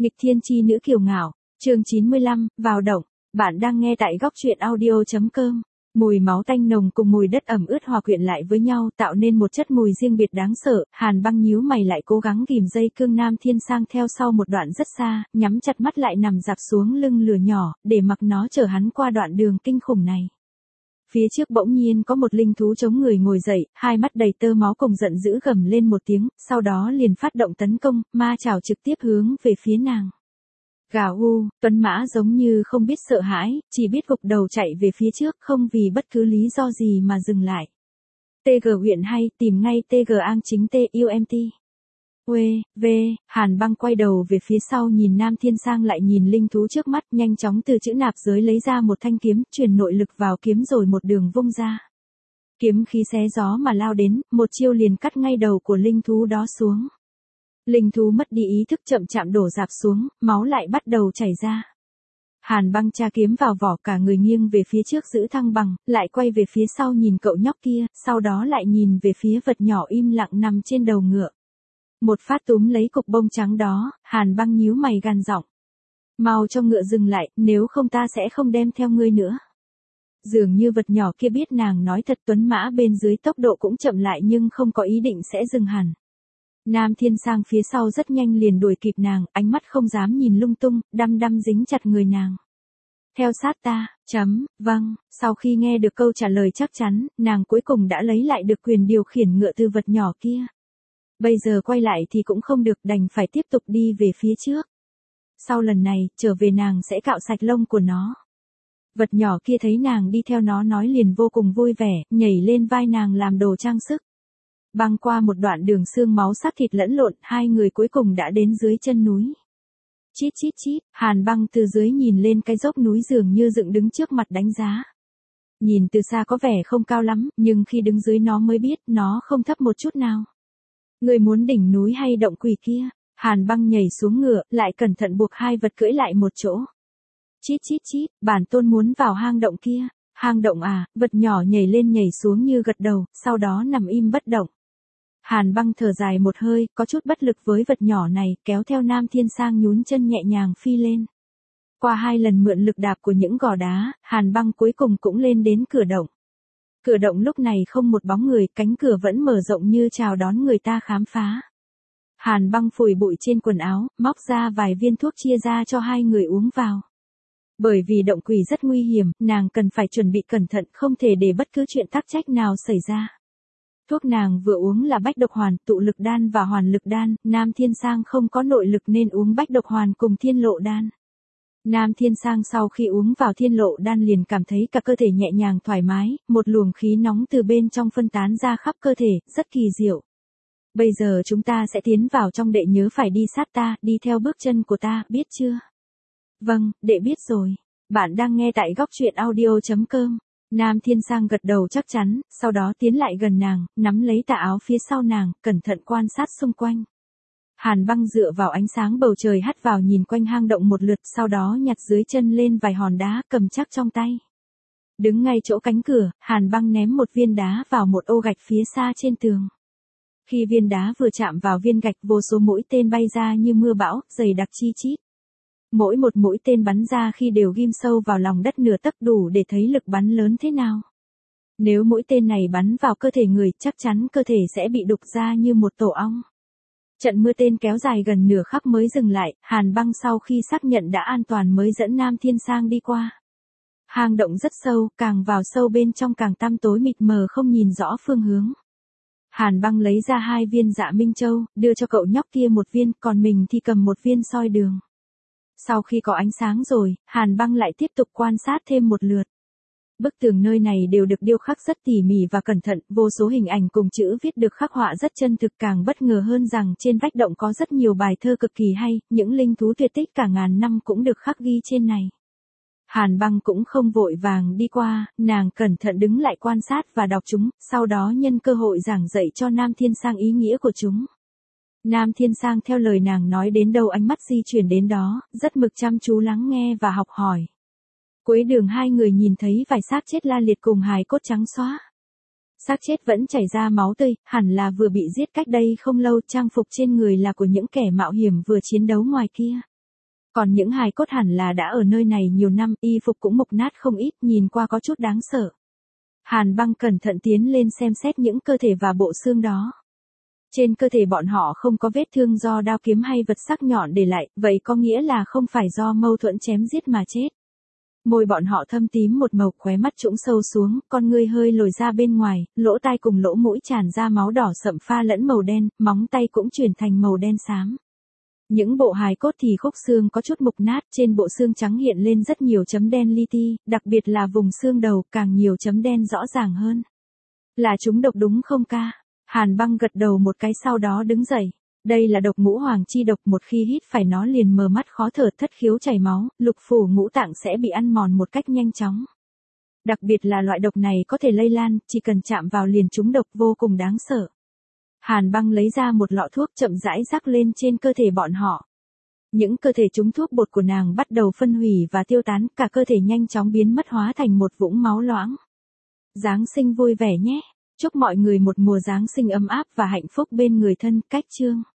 Nghịch thiên chi nữ kiều ngạo, chương 95, vào động. Bạn đang nghe tại góc truyện audio.com. Mùi máu tanh nồng cùng mùi đất ẩm ướt hòa quyện lại với nhau tạo nên một chất mùi riêng biệt đáng sợ. Hàn Băng nhíu mày lại cố gắng ghim dây cương Nam Thiên Sang theo sau một đoạn rất xa, nhắm chặt mắt lại nằm dạp xuống lưng lửa nhỏ, để mặc nó chở hắn qua đoạn đường kinh khủng này. Phía trước bỗng nhiên có một linh thú chống người ngồi dậy, hai mắt đầy tơ máu cùng giận dữ gầm lên một tiếng, sau đó liền phát động tấn công, ma chảo trực tiếp hướng về phía nàng. Gào u, tuấn mã giống như không biết sợ hãi, chỉ biết gục đầu chạy về phía trước không vì bất cứ lý do gì mà dừng lại. TG huyện hay, tìm ngay TG Ang chính TUMT. Hàn Băng quay đầu về phía sau nhìn Nam Thiên Sang lại nhìn linh thú trước mắt, nhanh chóng từ chữ nạp giới lấy ra một thanh kiếm, truyền nội lực vào kiếm rồi một đường vung ra. Kiếm khí xé gió mà lao đến, một chiêu liền cắt ngay đầu của linh thú đó xuống. Linh thú mất đi ý thức chậm chạm đổ rạp xuống, máu lại bắt đầu chảy ra. Hàn Băng tra kiếm vào vỏ cả người nghiêng về phía trước giữ thăng bằng, lại quay về phía sau nhìn cậu nhóc kia, sau đó lại nhìn về phía vật nhỏ im lặng nằm trên đầu ngựa. Một phát túm lấy cục bông trắng đó, Hàn Băng nhíu mày gằn giọng. Mau cho ngựa dừng lại, nếu không ta sẽ không đem theo ngươi nữa. Dường như vật nhỏ kia biết nàng nói thật, tuấn mã bên dưới tốc độ cũng chậm lại nhưng không có ý định sẽ dừng hẳn. Nam Thiên Sang phía sau rất nhanh liền đuổi kịp nàng, ánh mắt không dám nhìn lung tung, đăm đăm dính chặt người nàng. Theo sát ta, vâng, sau khi nghe được câu trả lời chắc chắn, nàng cuối cùng đã lấy lại được quyền điều khiển ngựa từ vật nhỏ kia. Bây giờ quay lại thì cũng không được, đành phải tiếp tục đi về phía trước. Sau lần này, trở về nàng sẽ cạo sạch lông của nó. Vật nhỏ kia thấy nàng đi theo nó nói liền vô cùng vui vẻ, nhảy lên vai nàng làm đồ trang sức. Băng qua một đoạn đường xương máu xác thịt lẫn lộn, hai người cuối cùng đã đến dưới chân núi. Chít chít chít, Hàn Băng từ dưới nhìn lên cái dốc núi dường như dựng đứng trước mặt đánh giá. Nhìn từ xa có vẻ không cao lắm, nhưng khi đứng dưới nó mới biết nó không thấp một chút nào. Người muốn đỉnh núi hay động quỷ kia? Hàn Băng nhảy xuống ngựa, lại cẩn thận buộc hai vật cưỡi lại một chỗ. Chít chít chít, bản tôn muốn vào hang động kia. Hang động à? Vật nhỏ nhảy lên nhảy xuống như gật đầu, sau đó nằm im bất động. Hàn Băng thở dài một hơi, có chút bất lực với vật nhỏ này, kéo theo Nam Thiên Sang nhún chân nhẹ nhàng phi lên. Qua hai lần mượn lực đạp của những gò đá, Hàn Băng cuối cùng cũng lên đến cửa động. Cửa động lúc này không một bóng người, cánh cửa vẫn mở rộng như chào đón người ta khám phá. Hàn Băng phủi bụi trên quần áo, móc ra vài viên thuốc chia ra cho hai người uống vào. Bởi vì động quỷ rất nguy hiểm, nàng cần phải chuẩn bị cẩn thận, không thể để bất cứ chuyện tắc trách nào xảy ra. Thuốc nàng vừa uống là bách độc hoàn, tụ lực đan và hoàn lực đan, Nam Thiên Sang không có nội lực nên uống bách độc hoàn cùng thiên lộ đan. Nam Thiên Sang sau khi uống vào thiên lộ đan liền cảm thấy cả cơ thể nhẹ nhàng thoải mái, một luồng khí nóng từ bên trong phân tán ra khắp cơ thể, rất kỳ diệu. Bây giờ chúng ta sẽ tiến vào trong, đệ nhớ phải đi sát ta, đi theo bước chân của ta, biết chưa? Vâng, đệ biết rồi. Bạn đang nghe tại góc truyện audio.com. Nam Thiên Sang gật đầu chắc chắn, sau đó tiến lại gần nàng, nắm lấy tà áo phía sau nàng, cẩn thận quan sát xung quanh. Hàn Băng dựa vào ánh sáng bầu trời hắt vào nhìn quanh hang động một lượt, sau đó nhặt dưới chân lên vài hòn đá cầm chắc trong tay. Đứng ngay chỗ cánh cửa, Hàn Băng ném một viên đá vào một ô gạch phía xa trên tường. Khi viên đá vừa chạm vào viên gạch, vô số mũi tên bay ra như mưa bão, dày đặc chi chít. Mỗi một mũi tên bắn ra khi đều ghim sâu vào lòng đất nửa tấc, đủ để thấy lực bắn lớn thế nào. Nếu mũi tên này bắn vào cơ thể người, chắc chắn cơ thể sẽ bị đục ra như một tổ ong. Trận mưa tên kéo dài gần nửa khắc mới dừng lại, Hàn Băng sau khi xác nhận đã an toàn mới dẫn Nam Thiên Sang đi qua. Hang động rất sâu, càng vào sâu bên trong càng tăm tối mịt mờ không nhìn rõ phương hướng. Hàn Băng lấy ra hai viên Dạ Minh Châu, đưa cho cậu nhóc kia một viên, còn mình thì cầm một viên soi đường. Sau khi có ánh sáng rồi, Hàn Băng lại tiếp tục quan sát thêm một lượt. Bức tường nơi này đều được điêu khắc rất tỉ mỉ và cẩn thận, vô số hình ảnh cùng chữ viết được khắc họa rất chân thực, càng bất ngờ hơn rằng trên vách động có rất nhiều bài thơ cực kỳ hay, những linh thú tuyệt tích cả ngàn năm cũng được khắc ghi trên này. Hàn Băng cũng không vội vàng đi qua, nàng cẩn thận đứng lại quan sát và đọc chúng, sau đó nhân cơ hội giảng dạy cho Nam Thiên Sang ý nghĩa của chúng. Nam Thiên Sang theo lời nàng nói đến đâu ánh mắt di chuyển đến đó, rất mực chăm chú lắng nghe và học hỏi. Cuối đường hai người nhìn thấy vài xác chết la liệt cùng hài cốt trắng xóa. Xác chết vẫn chảy ra máu tươi, hẳn là vừa bị giết cách đây không lâu, trang phục trên người là của những kẻ mạo hiểm vừa chiến đấu ngoài kia. Còn những hài cốt hẳn là đã ở nơi này nhiều năm, y phục cũng mục nát không ít, nhìn qua có chút đáng sợ. Hàn Băng cẩn thận tiến lên xem xét những cơ thể và bộ xương đó. Trên cơ thể bọn họ không có vết thương do đao kiếm hay vật sắc nhọn để lại, vậy có nghĩa là không phải do mâu thuẫn chém giết mà chết. Môi bọn họ thâm tím một màu, khóe mắt trũng sâu xuống, con ngươi hơi lồi ra bên ngoài, lỗ tai cùng lỗ mũi tràn ra máu đỏ sậm pha lẫn màu đen, móng tay cũng chuyển thành màu đen xám. Những bộ hài cốt thì khúc xương có chút mục nát, trên bộ xương trắng hiện lên rất nhiều chấm đen li ti, đặc biệt là vùng xương đầu, càng nhiều chấm đen rõ ràng hơn. Là chúng độc đúng không ca? Hàn Băng gật đầu một cái sau đó đứng dậy. Đây là độc ngũ hoàng chi độc, một khi hít phải nó liền mờ mắt khó thở, thất khiếu chảy máu, lục phủ ngũ tạng sẽ bị ăn mòn một cách nhanh chóng. Đặc biệt là loại độc này có thể lây lan, chỉ cần chạm vào liền trúng độc, vô cùng đáng sợ. Hàn Băng lấy ra một lọ thuốc chậm rãi rắc lên trên cơ thể bọn họ. Những cơ thể trúng thuốc bột của nàng bắt đầu phân hủy và tiêu tán, cả cơ thể nhanh chóng biến mất hóa thành một vũng máu loãng. Giáng sinh vui vẻ nhé! Chúc mọi người một mùa Giáng sinh ấm áp và hạnh phúc bên người thân. Cách chương